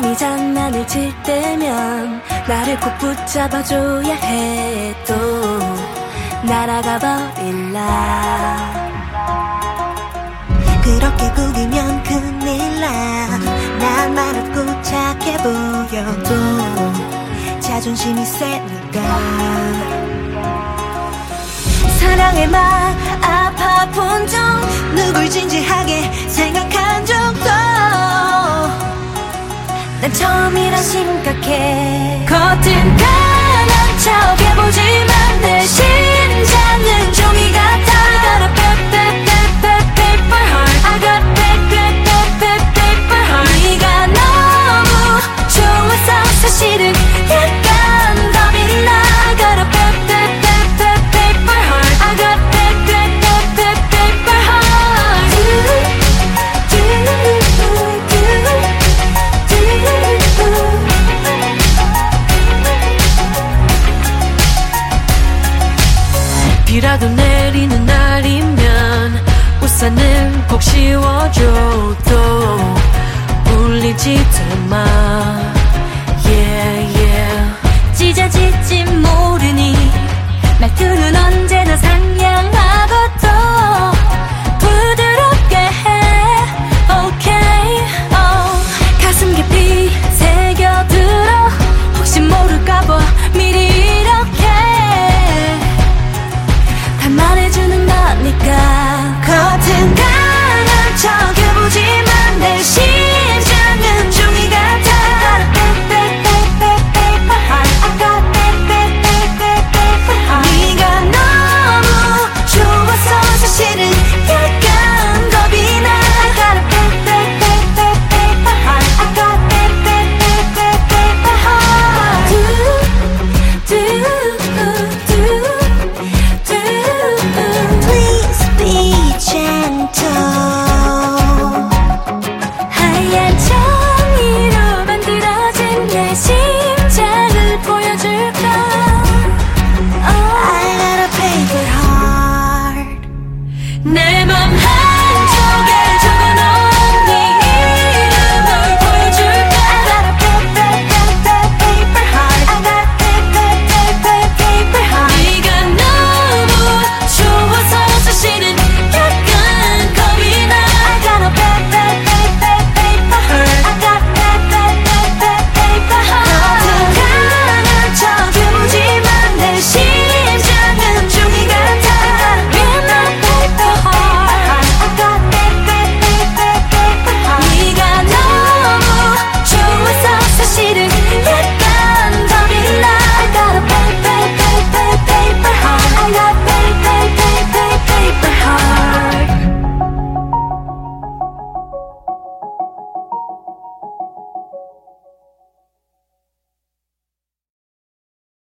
이 장난을 칠 때면 나를 꼭 붙잡아줘야 해. 또 날아가 버릴라. 그렇게 구기면 큰일나. 나만은 착해 보여도 자존심이 세니까. 사랑의 말 아파본 적, 누굴 진지하게 생각한 적도 난 처음이라 심각해. 겉은 강한 척 해보지만 내 심장은 종이 같아. I got a paper heart. I got paper heart. 네가 너무 좋아서 사실은 약간 겁이 나. I got a paper heart. I got paper heart. 비라도 내리는 날이면 우산은 꼭 씌워줘. 또 울리지도 마. Yeah, yeah. 찢어질지 모르니 말투는 언제나 상냥하고 또 부드럽게 해. Okay, oh. 가슴 깊이 새겨들어. 혹시 모를까봐 미리 이렇게 다 말해주는 거니까. 겉은 강한 척 해보지만 내 심장은 종이 같아. I got paper heart. 네가 너무 좋아서 사실은 약간 겁이 나. I got a paper heart. I got paper heart. Please be gentle. 하얀 종이로 만들어진 내 심장을 보여줄까. I got a paper heart. 내 맘